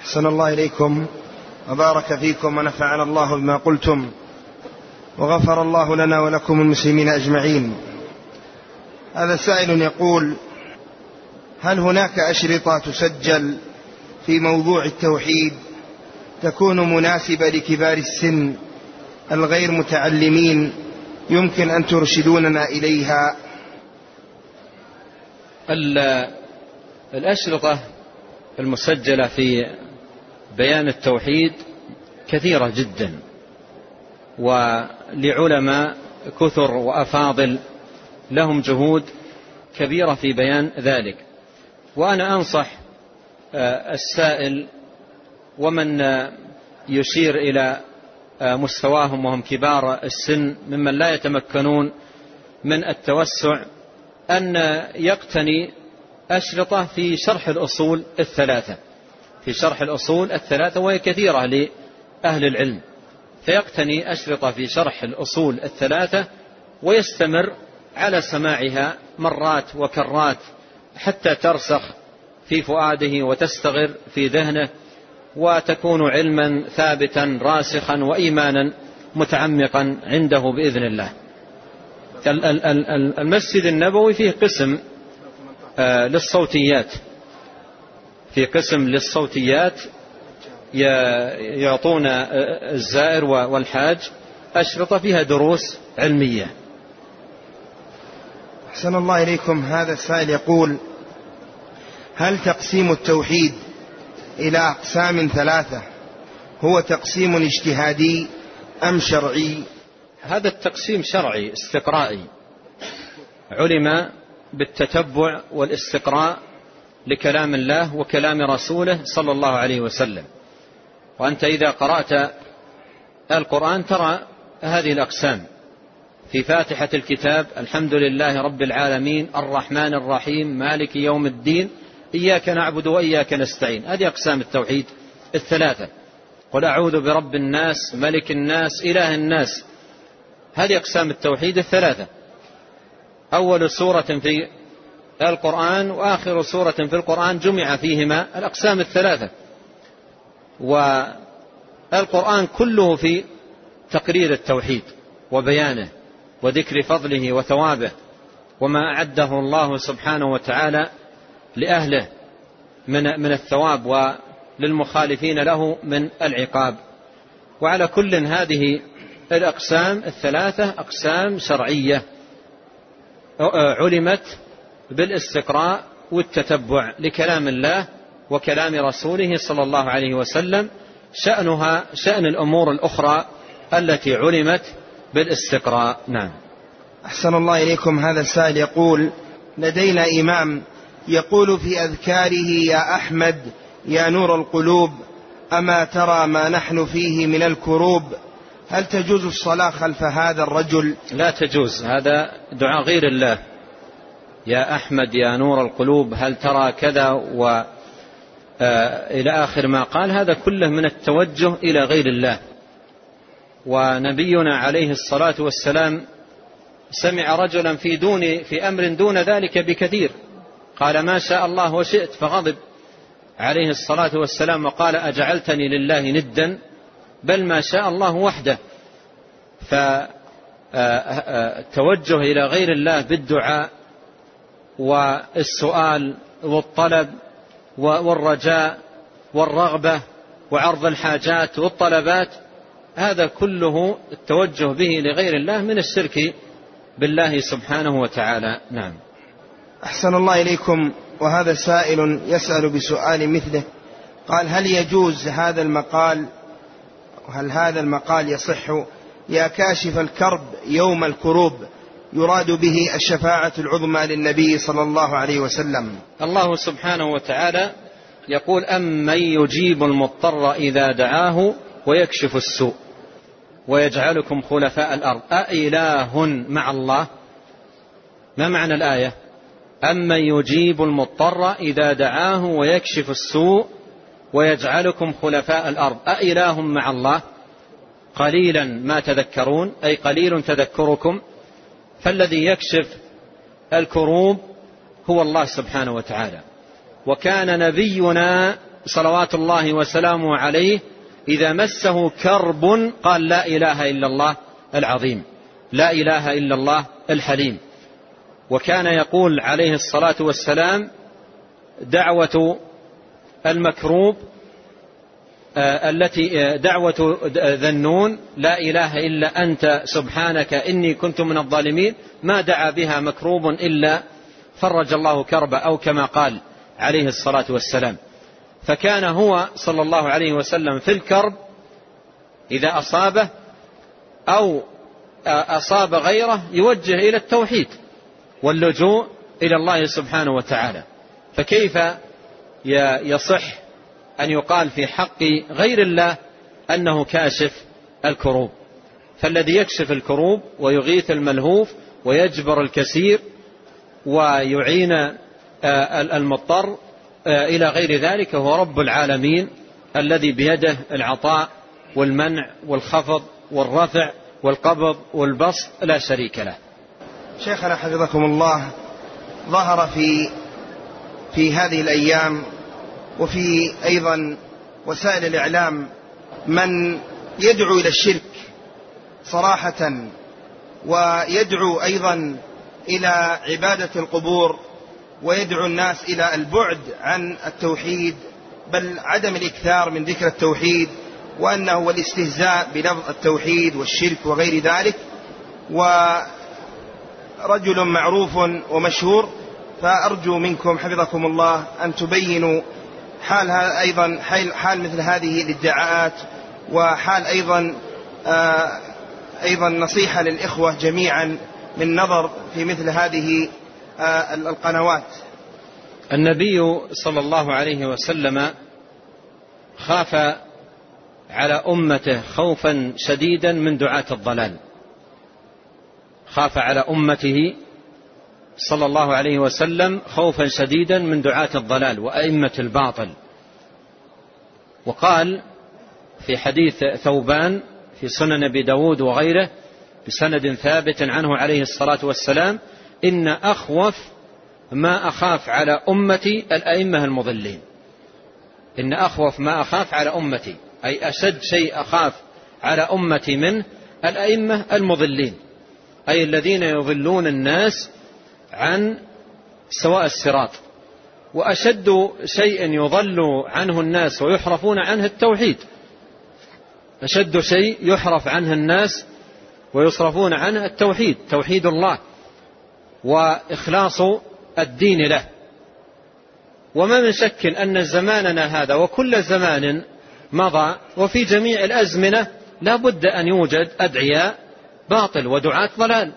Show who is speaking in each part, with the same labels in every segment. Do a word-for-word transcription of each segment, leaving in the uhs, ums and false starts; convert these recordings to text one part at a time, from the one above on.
Speaker 1: أحسن الله إليكم وبارك فيكم ونفعنا الله بما قلتم وغفر الله لنا ولكم المسلمين أجمعين. هذا سائل يقول: هل هناك أشرطة تسجل في موضوع التوحيد تكون مناسبة لكبار السن الغير متعلمين يمكن أن ترشدوننا إليها؟
Speaker 2: الأشرطة المسجلة في بيان التوحيد كثيرة جدا، ولعلماء كثر وأفاضل لهم جهود كبيرة في بيان ذلك. وأنا أنصح السائل ومن يشير إلى مستواهم وهم كبار السن ممن لا يتمكنون من التوسع أن يقتني أشرطة في شرح الأصول الثلاثة في شرح الأصول الثلاثة وهي كثيرة لأهل العلم، فيقتني أشرطة في شرح الأصول الثلاثة ويستمر على سماعها مرات وكرات حتى ترسخ في فؤاده وتستغر في ذهنه وتكون علما ثابتا راسخا وإيمانا متعمقا عنده بإذن الله. المسجد النبوي فيه قسم للصوتيات في قسم للصوتيات يعطون الزائر والحاج أشرطة فيها دروس علمية.
Speaker 1: أحسن الله إليكم. هذا السائل يقول: هل تقسيم التوحيد إلى أقسام ثلاثة هو تقسيم اجتهادي أم شرعي؟
Speaker 2: هذا التقسيم شرعي استقرائي، علم بالتتبع والاستقراء لكلام الله وكلام رسوله صلى الله عليه وسلم. وأنت إذا قرأت القرآن ترى هذه الأقسام في فاتحة الكتاب: الحمد لله رب العالمين الرحمن الرحيم مالك يوم الدين إياك نعبد وإياك نستعين. هذه أقسام التوحيد الثلاثة. قل أعوذ برب الناس ملك الناس إله الناس. هذه أقسام التوحيد الثلاثة، أول سورة في القرآن وآخر سورة في القرآن جمع فيهما الأقسام الثلاثة. والقرآن كله في تقرير التوحيد وبيانه وذكر فضله وثوابه وما أعده الله سبحانه وتعالى لأهله من من الثواب وللمخالفين له من العقاب. وعلى كل هذه الأقسام الثلاثة أقسام شرعية علمت بالاستقراء والتتبع لكلام الله وكلام رسوله صلى الله عليه وسلم، شأنها شأن الأمور الأخرى التي علمت بالاستقراء. نعم.
Speaker 1: أحسن الله إليكم. هذا السائل يقول: لدينا إمام يقول في أذكاره: يا أحمد يا نور القلوب أما ترى ما نحن فيه من الكروب. هل تجوز الصلاة خلف هذا الرجل؟
Speaker 2: لا تجوز، هذا دعاء غير الله. يا أحمد يا نور القلوب هل ترى كذا و إلى آخر ما قال، هذا كله من التوجه إلى غير الله. ونبينا عليه الصلاة والسلام سمع رجلا في دون في أمر دون ذلك بكثير، قال: ما شاء الله وشئت، فغضب عليه الصلاة والسلام وقال: أجعلتني لله ندا بل ما شاء الله وحده. فالتوجه إلى غير الله بالدعاء والسؤال والطلب والرجاء والرغبة وعرض الحاجات والطلبات، هذا كله التوجه به لغير الله من الشرك بالله سبحانه وتعالى. نعم.
Speaker 1: أحسن الله إليكم. وهذا سائل يسأل بسؤال مثله، قال: هل يجوز هذا المقال هل هذا المقال يصح: يا كاشف الكرب يوم الكروب، يراد به الشفاعة العظمى للنبي صلى الله عليه وسلم؟
Speaker 2: الله سبحانه وتعالى يقول: أمن يجيب المضطر إذا دعاه ويكشف السوء ويجعلكم خلفاء الأرض أإله مع الله. ما معنى الآية؟ أمن يجيب المضطر إذا دعاه ويكشف السوء ويجعلكم خلفاء الأرض أإله مع الله. قليلا ما تذكرون، أي قليل تذكركم. فالذي يكشف الكروب هو الله سبحانه وتعالى. وكان نبينا صلوات الله وسلامه عليه إذا مسه كرب قال لا إله إلا الله العظيم، لا إله إلا الله الحليم. وكان يقول عليه الصلاة والسلام دعوة المكروب التي دعوة ذنون لا إله إلا أنت سبحانك إني كنت من الظالمين، ما دعا بها مكروب إلا فرج الله كربه، أو كما قال عليه الصلاة والسلام. فكان هو صلى الله عليه وسلم في الكرب إذا أصابه أو أصاب غيره يوجه إلى التوحيد واللجوء إلى الله سبحانه وتعالى. فكيف يصح أن يقال في حق غير الله أنه كاشف الكروب؟ فالذي يكشف الكروب ويغيث الملهوف ويجبر الكثير ويعين المضطر إلى غير ذلك هو رب العالمين الذي بيده العطاء والمنع والخفض والرفع والقبض والبسط لا شريك له.
Speaker 1: شيخنا حفظكم الله، ظهر في في هذه الأيام وفي أيضا وسائل الإعلام من يدعو إلى الشرك صراحة، ويدعو أيضا إلى عبادة القبور، ويدعو الناس إلى البعد عن التوحيد بل عدم الإكثار من ذكر التوحيد، وأنه والاستهزاء بلفظ التوحيد والشرك وغير ذلك، ورجل معروف ومشهور. فأرجو منكم حفظكم الله أن تبينوا حال أيضا حال مثل هذه الادعاءات، وحال أيضا آه أيضا نصيحة للإخوة جميعا من نظر في مثل هذه آه القنوات.
Speaker 2: النبي صلى الله عليه وسلم خاف على أمته خوفا شديدا من دعاة الضلال، خاف على أمته صلى الله عليه وسلم خوفا شديدا من دعاة الضلال وأئمة الباطل. وقال في حديث ثوبان في سنن أبي داود وغيره بسند ثابت عنه عليه الصلاة والسلام: إن أخوف ما أخاف على أمتي الأئمة المضلين. إن أخوف ما أخاف على أمتي، أي أشد شيء أخاف على أمتي منه الأئمة المضلين، أي الذين يضلون الناس عن سواء الصراط. وأشد شيء يضل عنه الناس ويحرفون عنه التوحيد، أشد شيء يحرف عنه الناس ويصرفون عنه التوحيد، توحيد الله وإخلاص الدين له. وما من شك أن زماننا هذا وكل زمان مضى وفي جميع الأزمنة لا بد أن يوجد أدعياء باطل ودعاة ضلال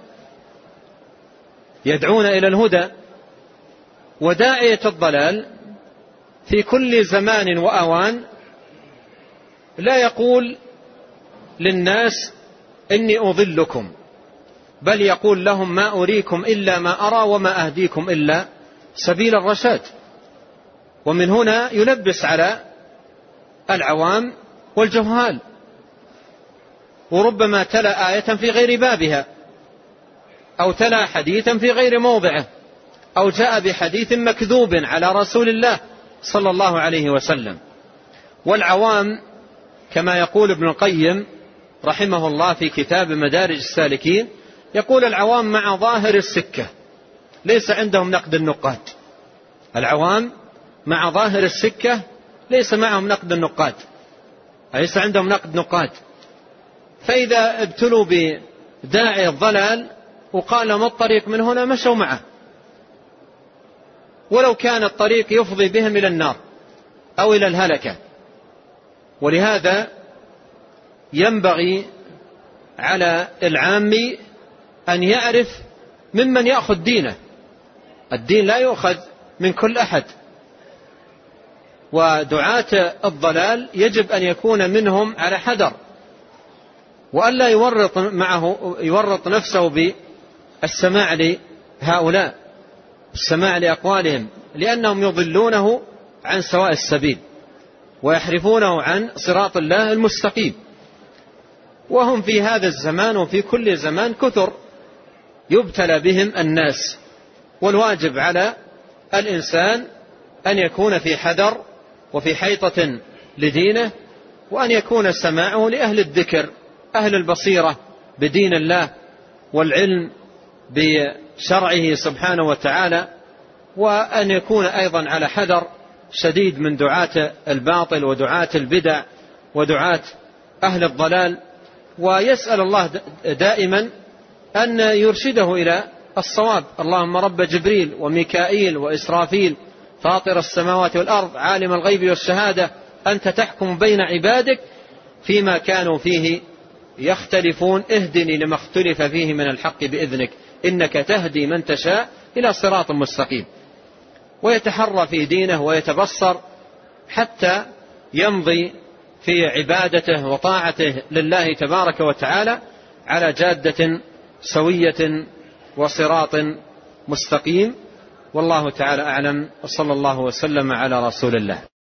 Speaker 2: يدعون إلى الهدى. وداعية الضلال في كل زمان وأوان لا يقول للناس إني أضلكم، بل يقول لهم ما أريكم إلا ما أرى وما أهديكم إلا سبيل الرشاد. ومن هنا يلبس على العوام والجهال، وربما تلا آية في غير بابها، أو تلا حديثا في غير موضعه، أو جاء بحديث مكذوب على رسول الله صلى الله عليه وسلم. والعوام كما يقول ابن القيم رحمه الله في كتاب مدارج السالكين، يقول العوام مع ظاهر السكة ليس عندهم نقد النقاد. العوام مع ظاهر السكة ليس معهم نقد النقاد، ليس عندهم نقد نقاد. فإذا ابتلوا بداعي الضلال وقال ما الطريق من هنا مشوا معه، ولو كان الطريق يفضي بهم إلى النار أو إلى الهلكة. ولهذا ينبغي على العام أن يعرف ممن يأخذ دينه. الدين لا يؤخذ من كل أحد، ودعاة الضلال يجب أن يكون منهم على حذر، وألا يورط معه يورط نفسه بالسماع لهؤلاء، السماع لأقوالهم، لأنهم يضلونه عن سواء السبيل ويحرفونه عن صراط الله المستقيم. وهم في هذا الزمان وفي كل زمان كثر يبتلى بهم الناس، والواجب على الإنسان أن يكون في حذر وفي حيطة لدينه، وأن يكون سماعه لأهل الذكر أهل البصيرة بدين الله والعلم بشرعه سبحانه وتعالى، وأن يكون أيضا على حذر شديد من دعاة الباطل ودعاة البدع ودعاة أهل الضلال، ويسأل الله دائما أن يرشده إلى الصواب. اللهم رب جبريل وميكائيل وإسرافيل فاطر السماوات والأرض عالم الغيب والشهادة أنت تحكم بين عبادك فيما كانوا فيه يختلفون اهدني لما اختلف فيه من الحق بإذنك إنك تهدي من تشاء إلى صراط مستقيم، ويتحرى في دينه ويتبصر حتى يمضي في عبادته وطاعته لله تبارك وتعالى على جادة سوية وصراط مستقيم. والله تعالى أعلم، وصلى الله وسلم على رسول الله.